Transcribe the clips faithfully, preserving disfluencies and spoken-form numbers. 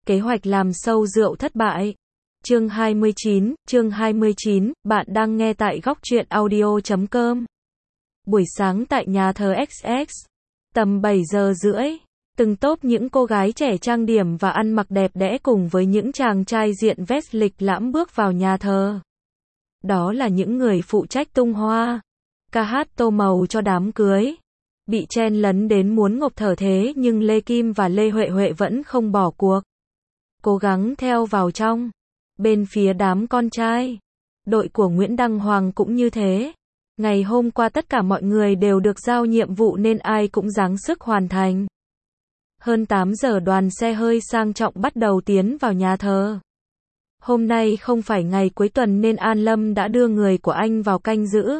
Kế hoạch làm sâu rượu thất bại. Chương hai mươi chín, chương hai mươi chín, bạn đang nghe tại góc truyện audio chấm com. Buổi sáng tại nhà thờ ích ích, tầm bảy giờ rưỡi, từng tốp những cô gái trẻ trang điểm và ăn mặc đẹp đẽ cùng với những chàng trai diện vest lịch lãm bước vào nhà thờ. Đó là những người phụ trách tung hoa, ca hát tô màu cho đám cưới. Bị chen lấn đến muốn ngộp thở thế nhưng Lê Kim và Lê Huệ Huệ vẫn không bỏ cuộc. Cố gắng theo vào trong. Bên phía đám con trai, đội của Nguyễn Đăng Hoàng cũng như thế. Ngày hôm qua tất cả mọi người đều được giao nhiệm vụ nên ai cũng gắng sức hoàn thành. Hơn tám giờ đoàn xe hơi sang trọng bắt đầu tiến vào nhà thờ. Hôm nay không phải ngày cuối tuần nên An Lâm đã đưa người của anh vào canh giữ.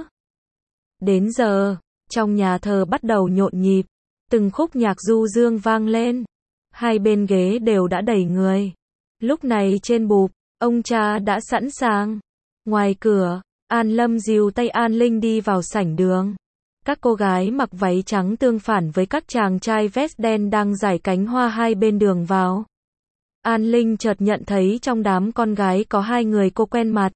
Đến giờ, trong nhà thờ bắt đầu nhộn nhịp, từng khúc nhạc du dương vang lên. Hai bên ghế đều đã đầy người. Lúc này trên bục, ông cha đã sẵn sàng. Ngoài cửa, An Lâm dìu tay An Linh đi vào sảnh đường. Các cô gái mặc váy trắng tương phản với các chàng trai vest đen đang rải cánh hoa hai bên đường vào. An Linh chợt nhận thấy trong đám con gái có hai người cô quen mặt.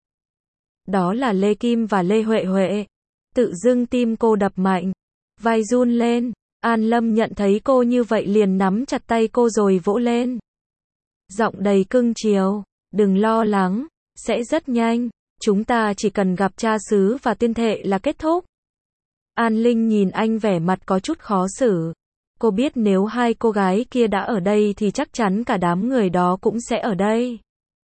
Đó là Lê Kim và Lê Huệ Huệ. Tự dưng tim cô đập mạnh, vai run lên. An Lâm nhận thấy cô như vậy liền nắm chặt tay cô rồi vỗ lên. Giọng đầy cưng chiều, đừng lo lắng, sẽ rất nhanh, chúng ta chỉ cần gặp cha xứ và tiên thệ là kết thúc. An Linh nhìn anh vẻ mặt có chút khó xử. Cô biết nếu hai cô gái kia đã ở đây thì chắc chắn cả đám người đó cũng sẽ ở đây.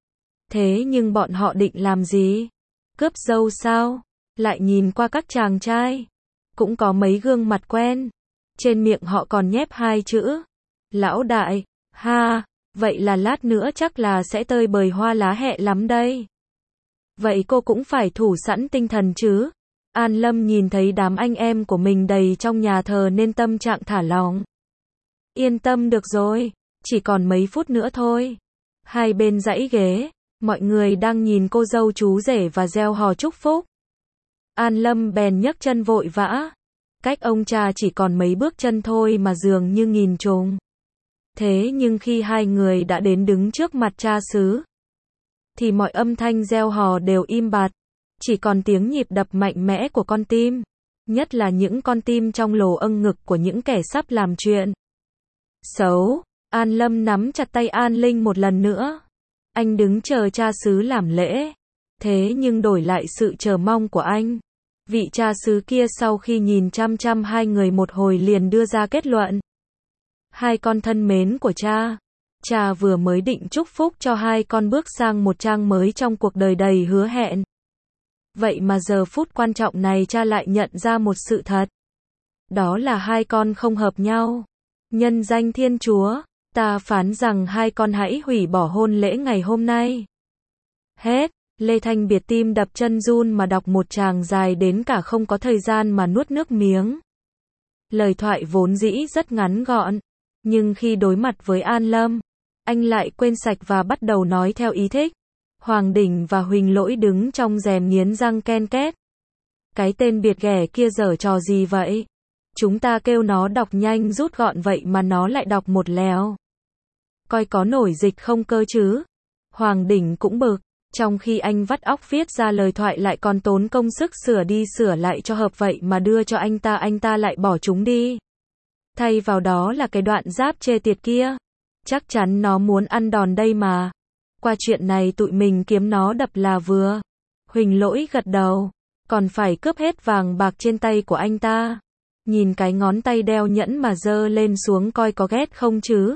Thế nhưng bọn họ định làm gì? Cướp dâu sao? Lại nhìn qua các chàng trai. Cũng có mấy gương mặt quen. Trên miệng họ còn nhép hai chữ. Lão đại, ha, vậy là lát nữa chắc là sẽ tơi bời hoa lá hẹ lắm đây. Vậy cô cũng phải thủ sẵn tinh thần chứ. An Lâm nhìn thấy đám anh em của mình đầy trong nhà thờ nên tâm trạng thả lỏng. Yên tâm được rồi, chỉ còn mấy phút nữa thôi. Hai bên dãy ghế, mọi người đang nhìn cô dâu chú rể và reo hò chúc phúc. An Lâm bèn nhấc chân vội vã. Cách ông cha chỉ còn mấy bước chân thôi mà dường như nghìn trùng. Thế nhưng khi hai người đã đến đứng trước mặt cha xứ, thì mọi âm thanh reo hò đều im bặt. Chỉ còn tiếng nhịp đập mạnh mẽ của con tim. Nhất là những con tim trong lồ âng ngực của những kẻ sắp làm chuyện xấu. An Lâm nắm chặt tay An Linh một lần nữa. Anh đứng chờ cha xứ làm lễ. Thế nhưng đổi lại sự chờ mong của anh. Vị cha xứ kia sau khi nhìn chăm chăm hai người một hồi liền đưa ra kết luận. Hai con thân mến của cha. Cha vừa mới định chúc phúc cho hai con bước sang một trang mới trong cuộc đời đầy hứa hẹn. Vậy mà giờ phút quan trọng này cha lại nhận ra một sự thật. Đó là hai con không hợp nhau. Nhân danh Thiên Chúa, ta phán rằng hai con hãy hủy bỏ hôn lễ ngày hôm nay. Hết, Lê Thanh Biệt tim đập chân run mà đọc một tràng dài đến cả không có thời gian mà nuốt nước miếng. Lời thoại vốn dĩ rất ngắn gọn, nhưng khi đối mặt với An Lâm, anh lại quên sạch và bắt đầu nói theo ý thích. Hoàng Đỉnh và Huỳnh Lỗi đứng trong rèm nghiến răng ken két. Cái tên biệt ghẻ kia giở trò gì vậy? Chúng ta kêu nó đọc nhanh rút gọn vậy mà nó lại đọc một lèo. Coi có nổi dịch không cơ chứ? Hoàng Đỉnh cũng bực, trong khi anh vắt óc viết ra lời thoại lại còn tốn công sức sửa đi sửa lại cho hợp vậy mà đưa cho anh ta anh ta lại bỏ chúng đi. Thay vào đó là cái đoạn giáp chê tiệt kia. Chắc chắn nó muốn ăn đòn đây mà. Qua chuyện này tụi mình kiếm nó đập là vừa. Huỳnh Lỗi gật đầu. Còn phải cướp hết vàng bạc trên tay của anh ta. Nhìn cái ngón tay đeo nhẫn mà giơ lên xuống coi có ghét không chứ.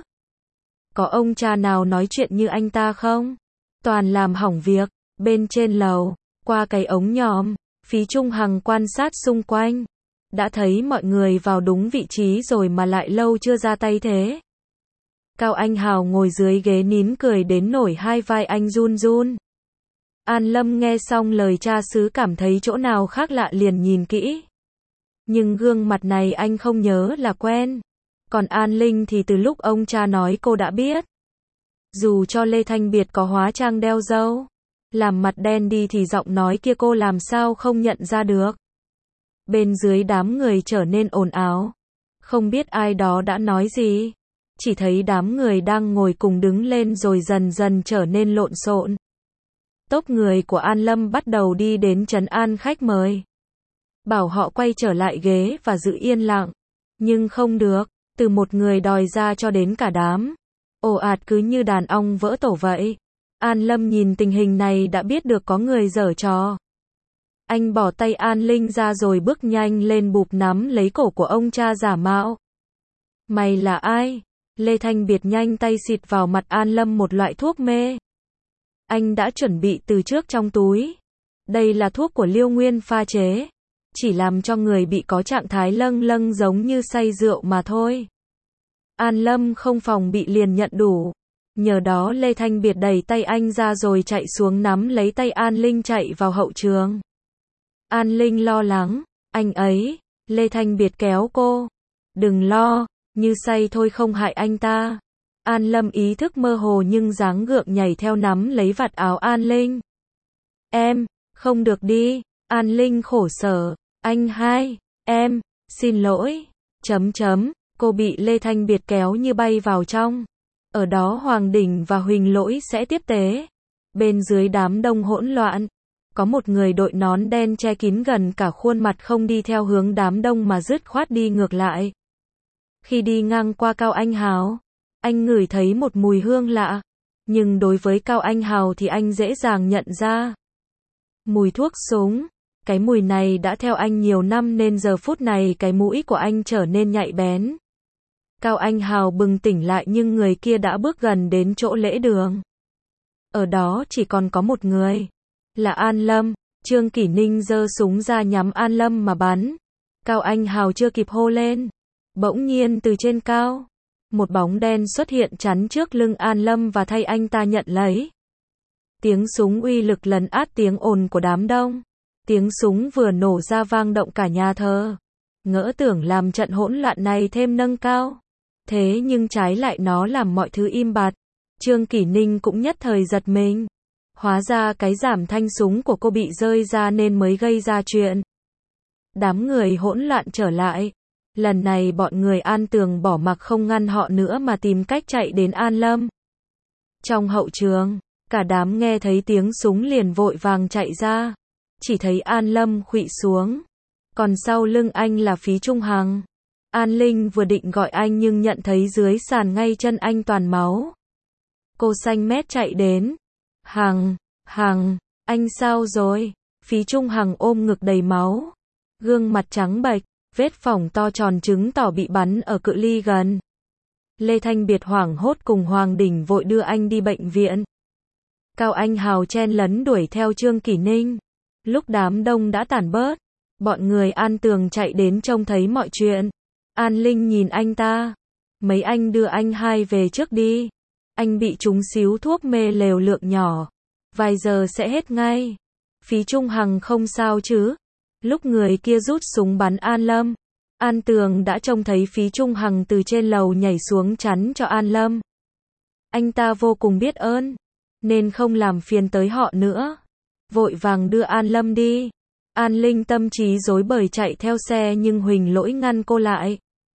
Có ông cha nào nói chuyện như anh ta không? Toàn làm hỏng việc. Bên trên lầu, qua cái ống nhòm, Phí Trung Hằng quan sát xung quanh. Đã thấy mọi người vào đúng vị trí rồi mà lại lâu chưa ra tay thế. Cao Anh Hào ngồi dưới ghế nín cười đến nổi hai vai anh run run. An Lâm nghe xong lời cha xứ cảm thấy chỗ nào khác lạ liền nhìn kỹ. Nhưng gương mặt này anh không nhớ là quen. Còn An Linh thì từ lúc ông cha nói cô đã biết. Dù cho Lê Thanh Biệt có hóa trang đeo dâu, làm mặt đen đi thì giọng nói kia cô làm sao không nhận ra được. Bên dưới đám người trở nên ồn ào. Không biết ai đó đã nói gì. chỉ thấy đám người đang ngồi cùng đứng lên rồi dần dần trở nên lộn xộn. Tốp người của An Lâm bắt đầu đi đến trấn an khách mời. Bảo họ quay trở lại ghế và giữ yên lặng. Nhưng không được, từ một người đòi ra cho đến cả đám. Ồ ạt cứ như đàn ong vỡ tổ vậy. An Lâm nhìn tình hình này đã biết được có người giở trò. Anh bỏ tay An Linh ra rồi bước nhanh lên bụp nắm lấy cổ của ông cha giả mạo. Mày là ai? Lê Thanh Biệt nhanh tay xịt vào mặt An Lâm một loại thuốc mê. Anh đã chuẩn bị từ trước trong túi. Đây là thuốc của Liêu Nguyên pha chế. Chỉ làm cho người bị có trạng thái lâng lâng giống như say rượu mà thôi. An Lâm không phòng bị liền nhận đủ. Nhờ đó Lê Thanh Biệt đẩy tay anh ra rồi chạy xuống nắm lấy tay An Linh chạy vào hậu trường. An Linh lo lắng. Anh ấy. Lê Thanh Biệt kéo cô. Đừng lo. Như say thôi không hại anh ta. An Lâm ý thức mơ hồ nhưng dáng gượng nhảy theo nắm lấy vạt áo An Linh. Em. Không được đi. An Linh khổ sở. Anh hai. Em. Xin lỗi. Chấm chấm. Cô bị Lê Thanh Biệt kéo như bay vào trong. Ở đó Hoàng Đỉnh và Huỳnh Lỗi sẽ tiếp tế. Bên dưới đám đông hỗn loạn. Có một người đội nón đen che kín gần cả khuôn mặt không đi theo hướng đám đông mà dứt khoát đi ngược lại. Khi đi ngang qua Cao Anh Hào, anh ngửi thấy một mùi hương lạ. Nhưng đối với Cao Anh Hào thì anh dễ dàng nhận ra. Mùi thuốc súng. Cái mùi này đã theo anh nhiều năm nên giờ phút này cái mũi của anh trở nên nhạy bén. Cao Anh Hào bừng tỉnh lại nhưng người kia đã bước gần đến chỗ lễ đường. Ở đó chỉ còn có một người. Là An Lâm. Trương Kỷ Ninh giơ súng ra nhắm An Lâm mà bắn. Cao Anh Hào chưa kịp hô lên. Bỗng nhiên từ trên cao. Một bóng đen xuất hiện chắn trước lưng An Lâm và thay anh ta nhận lấy. Tiếng súng uy lực lấn át tiếng ồn của đám đông. Tiếng súng vừa nổ ra vang động cả nhà thờ. Ngỡ tưởng làm trận hỗn loạn này thêm nâng cao. Thế nhưng trái lại nó làm mọi thứ im bặt. Trương Kỷ Ninh cũng nhất thời giật mình. Hóa ra cái giảm thanh súng của cô bị rơi ra nên mới gây ra chuyện. Đám người hỗn loạn trở lại. Lần này bọn người An Tường bỏ mặc không ngăn họ nữa mà tìm cách chạy đến An Lâm. Trong hậu trường, cả đám nghe thấy tiếng súng liền vội vàng chạy ra. Chỉ thấy An Lâm khuỵu xuống. Còn sau lưng anh là Phí Trung Hằng. An Linh vừa định gọi anh nhưng nhận thấy dưới sàn ngay chân anh toàn máu. Cô xanh mét chạy đến. Hằng, Hằng, anh sao rồi? Phí Trung Hằng ôm ngực đầy máu. Gương mặt trắng bệch, vết phỏng to tròn chứng tỏ bị bắn ở cự ly gần. Lê Thanh Biệt hoảng hốt cùng Hoàng Đỉnh vội đưa anh đi bệnh viện. Cao Anh Hào chen lấn đuổi theo Trương Kỷ Ninh. Lúc đám đông đã tản bớt, bọn người An Tường chạy đến trông thấy mọi chuyện. An Linh nhìn anh ta. Mấy anh đưa anh hai về trước đi. Anh bị trúng xíu thuốc mê liều lượng nhỏ. Vài giờ sẽ hết ngay. Phí Trung Hằng không sao chứ? Lúc người kia rút súng bắn An Lâm, An Tường đã trông thấy Phí Trung Hằng từ trên lầu nhảy xuống chắn cho An Lâm. Anh ta vô cùng biết ơn, nên không làm phiền tới họ nữa. Vội vàng đưa An Lâm đi. An Linh tâm trí rối bời chạy theo xe nhưng Huỳnh Lỗi ngăn cô lại.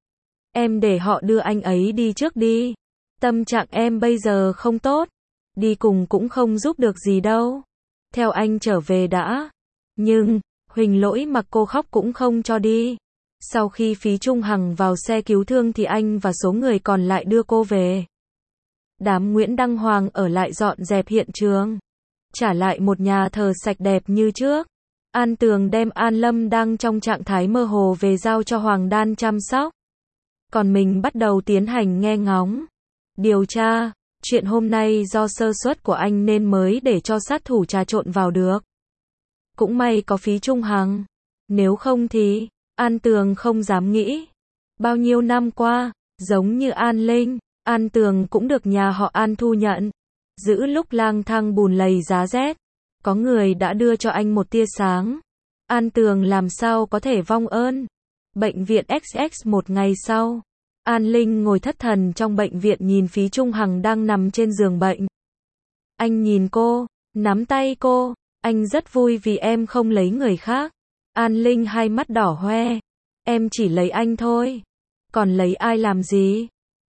Em để họ đưa anh ấy đi trước đi. Tâm trạng em bây giờ không tốt. Đi cùng cũng không giúp được gì đâu. Theo anh trở về đã. Nhưng, Huỳnh Lỗi mặc cô khóc cũng không cho đi. Sau khi Phí Trung Hằng vào xe cứu thương thì anh và số người còn lại đưa cô về. Đám Nguyễn Đăng Hoàng ở lại dọn dẹp hiện trường. Trả lại một nhà thờ sạch đẹp như trước. An Tường đem An Lâm đang trong trạng thái mơ hồ về giao cho Hoàng Đan chăm sóc. Còn mình bắt đầu tiến hành nghe ngóng. Điều tra. Chuyện hôm nay do sơ suất của anh nên mới để cho sát thủ trà trộn vào được. Cũng may có Phí Trung Hằng. Nếu không thì, An Tường không dám nghĩ. Bao nhiêu năm qua, giống như An Linh, An Tường cũng được nhà họ An thu nhận. Giữ lúc lang thang bùn lầy giá rét. Có người đã đưa cho anh một tia sáng. An Tường làm sao có thể vong ơn. Bệnh viện ích ích một ngày sau. An Linh ngồi thất thần trong bệnh viện nhìn Phí Trung Hằng đang nằm trên giường bệnh. Anh nhìn cô, nắm tay cô. Anh rất vui vì em không lấy người khác. An Linh hai mắt đỏ hoe. Em chỉ lấy anh thôi. Còn lấy ai làm gì?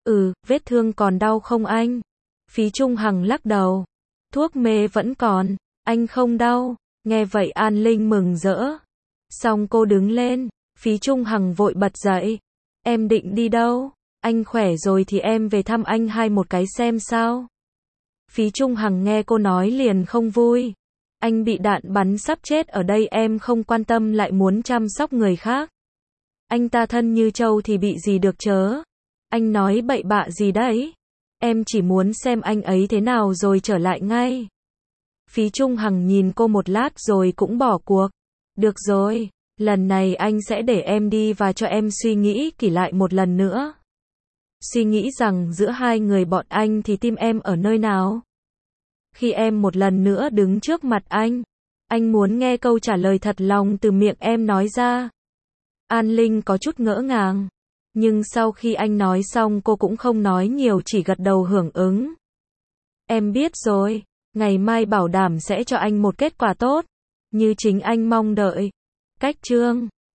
Ừ, vết thương còn đau không anh? Phí Trung Hằng lắc đầu. Thuốc mê vẫn còn, anh không đau. Nghe vậy An Linh mừng rỡ. Xong cô đứng lên, Phí Trung Hằng vội bật dậy. Em định đi đâu? Anh khỏe rồi thì em về thăm anh hai một cái xem sao. Phí Trung Hằng nghe cô nói liền không vui. Anh bị đạn bắn sắp chết ở đây em không quan tâm lại muốn chăm sóc người khác. Anh ta thân như trâu thì bị gì được chớ. Anh nói bậy bạ gì đấy? Em chỉ muốn xem anh ấy thế nào rồi trở lại ngay. Phí Trung Hằng nhìn cô một lát rồi cũng bỏ cuộc. Được rồi, lần này anh sẽ để em đi và cho em suy nghĩ kỹ lại một lần nữa. Suy nghĩ rằng giữa hai người bọn anh thì tim em ở nơi nào? Khi em một lần nữa đứng trước mặt anh, anh muốn nghe câu trả lời thật lòng từ miệng em nói ra. An Linh có chút ngỡ ngàng, nhưng sau khi anh nói xong cô cũng không nói nhiều chỉ gật đầu hưởng ứng. Em biết rồi, ngày mai bảo đảm sẽ cho anh một kết quả tốt, như chính anh mong đợi. Cách chương